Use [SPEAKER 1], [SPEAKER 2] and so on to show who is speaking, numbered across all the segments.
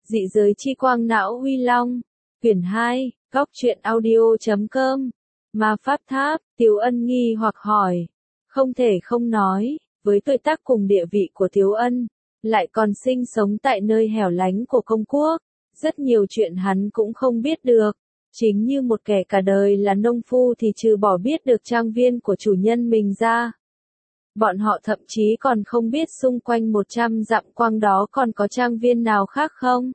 [SPEAKER 1] Dị giới chi quang não uy long. Quyển 2, góc truyện audio.com. Ma Pháp Tháp, Tiếu Ân nghi hoặc hỏi. Không thể không nói, với tuổi tác cùng địa vị của Tiếu Ân, lại còn sinh sống tại nơi hẻo lánh của công quốc, rất nhiều chuyện hắn cũng không biết được. Chính như một kẻ cả đời là nông phu thì trừ bỏ biết được trang viên của chủ nhân mình ra, bọn họ thậm chí còn không biết xung quanh 100 dặm quanh đó còn có trang viên nào khác không.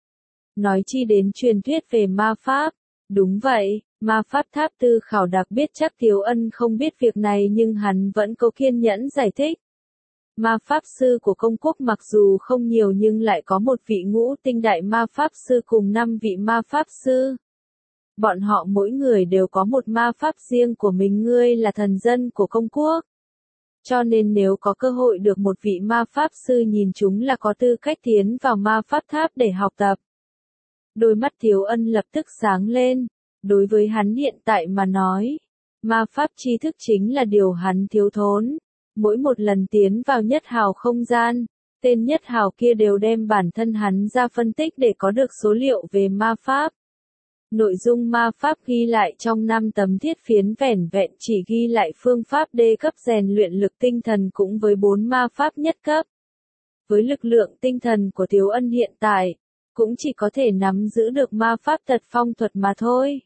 [SPEAKER 1] Nói chi đến truyền thuyết về ma pháp. Đúng vậy, Ma Pháp Tháp Tư Khảo Đặc biết chắc Tiếu Ân không biết việc này nhưng hắn vẫn có kiên nhẫn giải thích. Ma Pháp Sư của công quốc mặc dù không nhiều nhưng lại có một vị ngũ tinh đại Ma Pháp Sư cùng 5 vị Ma Pháp Sư. Bọn họ mỗi người đều có một ma pháp riêng của mình, ngươi là thần dân của công quốc. Cho nên nếu có cơ hội được một vị ma pháp sư nhìn chúng là có tư cách tiến vào ma pháp tháp để học tập. Đôi mắt Tiếu Ân lập tức sáng lên. Đối với hắn hiện tại mà nói, ma pháp tri thức chính là điều hắn thiếu thốn. Mỗi một lần tiến vào nhất hào không gian, tên nhất hào kia đều đem bản thân hắn ra phân tích để có được số liệu về ma pháp. Nội dung ma pháp ghi lại trong 5 tấm thiết phiến vẻn vẹn chỉ ghi lại phương pháp D cấp rèn luyện lực tinh thần cũng với 4 ma pháp nhất cấp. Với lực lượng tinh thần của Tiếu Ân hiện tại, cũng chỉ có thể nắm giữ được ma pháp tật phong thuật mà thôi.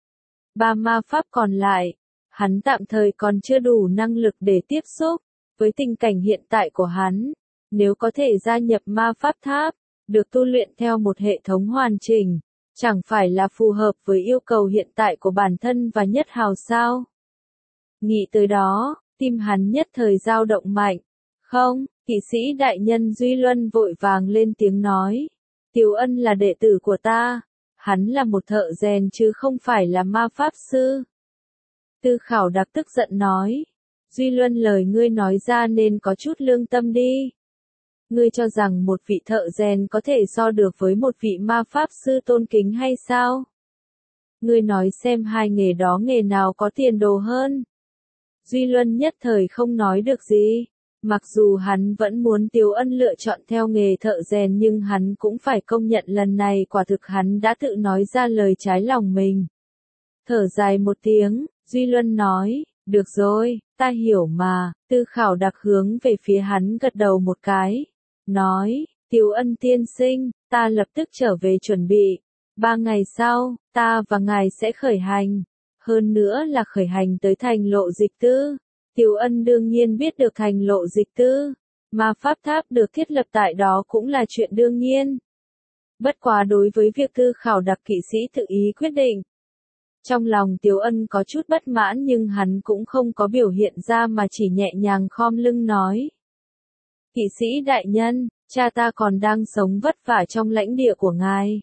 [SPEAKER 1] 3 ma pháp còn lại, hắn tạm thời còn chưa đủ năng lực để tiếp xúc. Với tình cảnh hiện tại của hắn, nếu có thể gia nhập ma pháp tháp, được tu luyện theo một hệ thống hoàn chỉnh, chẳng phải là phù hợp với yêu cầu hiện tại của bản thân và nhất hào sao? Nghĩ tới đó, tim hắn nhất thời dao động mạnh. Không, kỵ sĩ đại nhân Duy Luân vội vàng lên tiếng nói. Tiếu Ân là đệ tử của ta, hắn là một thợ rèn chứ không phải là ma pháp sư. Tư Khảo Đặc tức giận nói. Duy Luân, lời ngươi nói ra nên có chút lương tâm đi. Ngươi cho rằng một vị thợ rèn có thể so được với một vị ma pháp sư tôn kính hay sao? Ngươi nói xem hai nghề đó nghề nào có tiền đồ hơn? Duy Luân nhất thời không nói được gì. Mặc dù hắn vẫn muốn Tiếu Ân lựa chọn theo nghề thợ rèn nhưng hắn cũng phải công nhận lần này quả thực hắn đã tự nói ra lời trái lòng mình. Thở dài một tiếng, Duy Luân nói, được rồi, ta hiểu mà. Tư Khảo Đặc hướng về phía hắn gật đầu một cái. Nói, Tiếu Ân tiên sinh, ta lập tức trở về chuẩn bị. 3 ngày sau, ta và ngài sẽ khởi hành. Hơn nữa là khởi hành tới thành Lộ Dịch Tư. Tiếu Ân đương nhiên biết được thành Lộ Dịch Tư. Ma Pháp Tháp được thiết lập tại đó cũng là chuyện đương nhiên. Bất quá đối với việc Tư Khảo Đặc kỵ sĩ tự ý quyết định, trong lòng Tiếu Ân có chút bất mãn nhưng hắn cũng không có biểu hiện ra mà chỉ nhẹ nhàng khom lưng nói. Kỵ sĩ đại nhân, cha ta còn đang sống vất vả trong lãnh địa của ngài.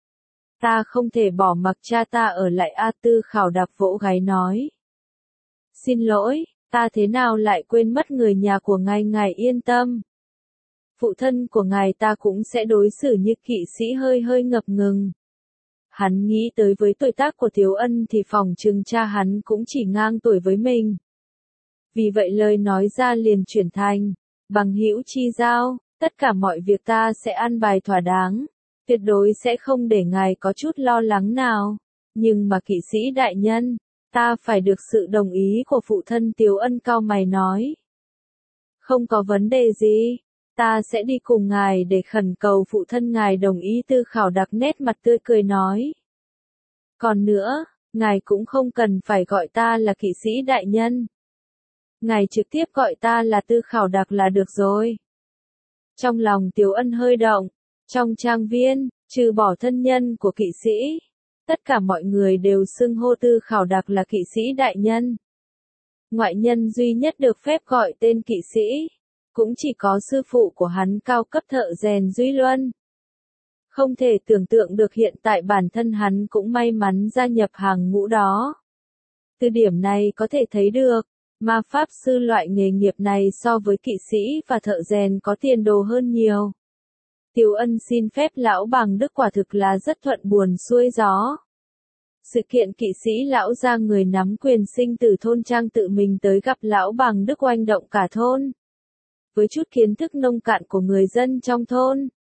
[SPEAKER 1] Ta không thể bỏ mặc cha ta ở lại. Tư Khảo Đặc vỗ gáy nói. Xin lỗi, ta thế nào lại quên mất người nhà của ngài, ngài yên tâm. Phụ thân của ngài ta cũng sẽ đối xử như kỵ sĩ hơi ngập ngừng. Hắn nghĩ tới với tuổi tác của Tiếu Ân thì phỏng chừng cha hắn cũng chỉ ngang tuổi với mình. Vì vậy lời nói ra liền chuyển thành, bằng hữu chi giao, tất cả mọi việc ta sẽ an bài thỏa đáng, tuyệt đối sẽ không để ngài có chút lo lắng nào. Nhưng mà kỵ sĩ đại nhân, ta phải được sự đồng ý của phụ thân. Tiếu Ân cau mày nói. Không có vấn đề gì, ta sẽ đi cùng ngài để khẩn cầu phụ thân ngài đồng ý. Tư Khảo Đặc nét mặt tươi cười nói. Còn nữa, ngài cũng không cần phải gọi ta là kỵ sĩ đại nhân. Ngài trực tiếp gọi ta là Tư Khảo Đặc là được rồi. Trong lòng Tiếu Ân hơi động, trong trang viên, trừ bỏ thân nhân của kỵ sĩ, tất cả mọi người đều xưng hô Tư Khảo Đặc là kỵ sĩ đại nhân. Ngoại nhân duy nhất được phép gọi tên kỵ sĩ, cũng chỉ có sư phụ của hắn cao cấp thợ rèn Duy Luân. Không thể tưởng tượng được hiện tại bản thân hắn cũng may mắn gia nhập hàng ngũ đó. Từ điểm này có thể thấy được, ma pháp sư loại nghề nghiệp này so với kỵ sĩ và thợ rèn có tiền đồ hơn nhiều. Tiếu Ân xin phép lão bằng Đức quả thực là rất thuận buồm xuôi gió. Sự kiện kỵ sĩ lão gia người nắm quyền sinh tử thôn trang tự mình tới gặp lão bằng Đức oanh động cả thôn. Với chút kiến thức nông cạn của người dân trong thôn,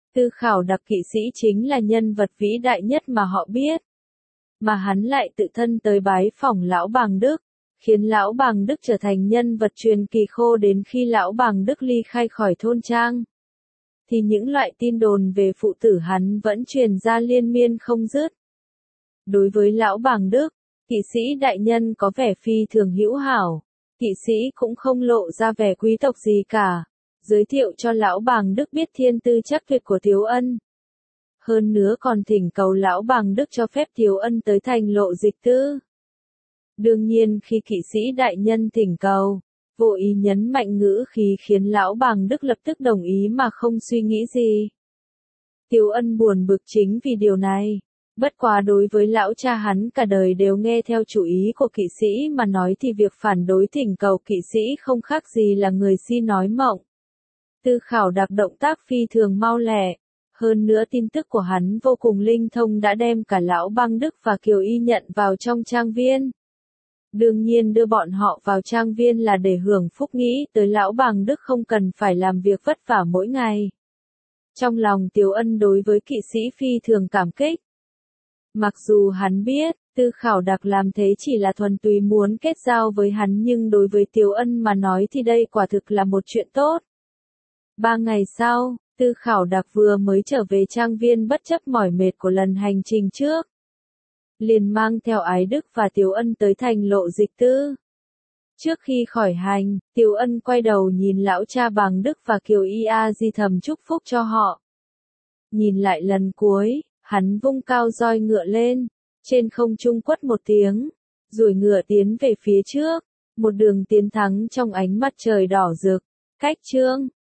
[SPEAKER 1] Tư Khảo Đặc kỵ sĩ chính là nhân vật vĩ đại nhất mà họ biết. Mà hắn lại tự thân tới bái phỏng Lão Bàng Đức, khiến Lão Bàng Đức trở thành nhân vật truyền kỳ khô đến khi Lão Bàng Đức ly khai khỏi thôn trang. Thì những loại tin đồn về phụ tử hắn vẫn truyền ra liên miên không dứt. Đối với Lão Bàng Đức, kỵ sĩ đại nhân có vẻ phi thường hữu hảo, kỵ sĩ cũng không lộ ra vẻ quý tộc gì cả, giới thiệu cho Lão Bàng Đức biết thiên tư chắc tuyệt của Tiếu Ân. Hơn nữa còn thỉnh cầu Lão Bàng Đức cho phép Tiếu Ân tới thành Lộ Dịch Tư. Đương nhiên khi kỵ sĩ đại nhân thỉnh cầu, vô ý nhấn mạnh ngữ khí khiến Lão Bàng Đức lập tức đồng ý mà không suy nghĩ gì. Tiếu Ân buồn bực chính vì điều này. Bất quá đối với lão cha hắn cả đời đều nghe theo chủ ý của kỵ sĩ mà nói thì việc phản đối thỉnh cầu kỵ sĩ không khác gì là người si nói mộng. Tư Khảo Đặc động tác phi thường mau lẹ. Hơn nữa tin tức của hắn vô cùng linh thông đã đem cả Lão Bang Đức và Kiều Y nhận vào trong trang viên. Đương nhiên đưa bọn họ vào trang viên là để hưởng phúc, nghĩ tới Lão Bàng Đức không cần phải làm việc vất vả mỗi ngày. Trong lòng Tiếu Ân đối với kỵ sĩ phi thường cảm kích. Mặc dù hắn biết, Tư Khảo Đặc làm thế chỉ là thuần túy muốn kết giao với hắn nhưng đối với Tiếu Ân mà nói thì đây quả thực là một chuyện tốt. 3 ngày sau, Tư Khảo Đặc vừa mới trở về trang viên bất chấp mỏi mệt của lần hành trình trước. Liền mang theo Ái Đức và Tiếu Ân tới thành Lộ Dịch Tư. Trước khi khỏi hành, Tiếu Ân quay đầu nhìn lão cha Bàng Đức và Kiều Y A Di thầm chúc phúc cho họ. Nhìn lại lần cuối, hắn vung cao roi ngựa lên, trên không trung quất một tiếng, rồi ngựa tiến về phía trước, một đường tiến thắng trong ánh mặt trời đỏ rực. Cách chương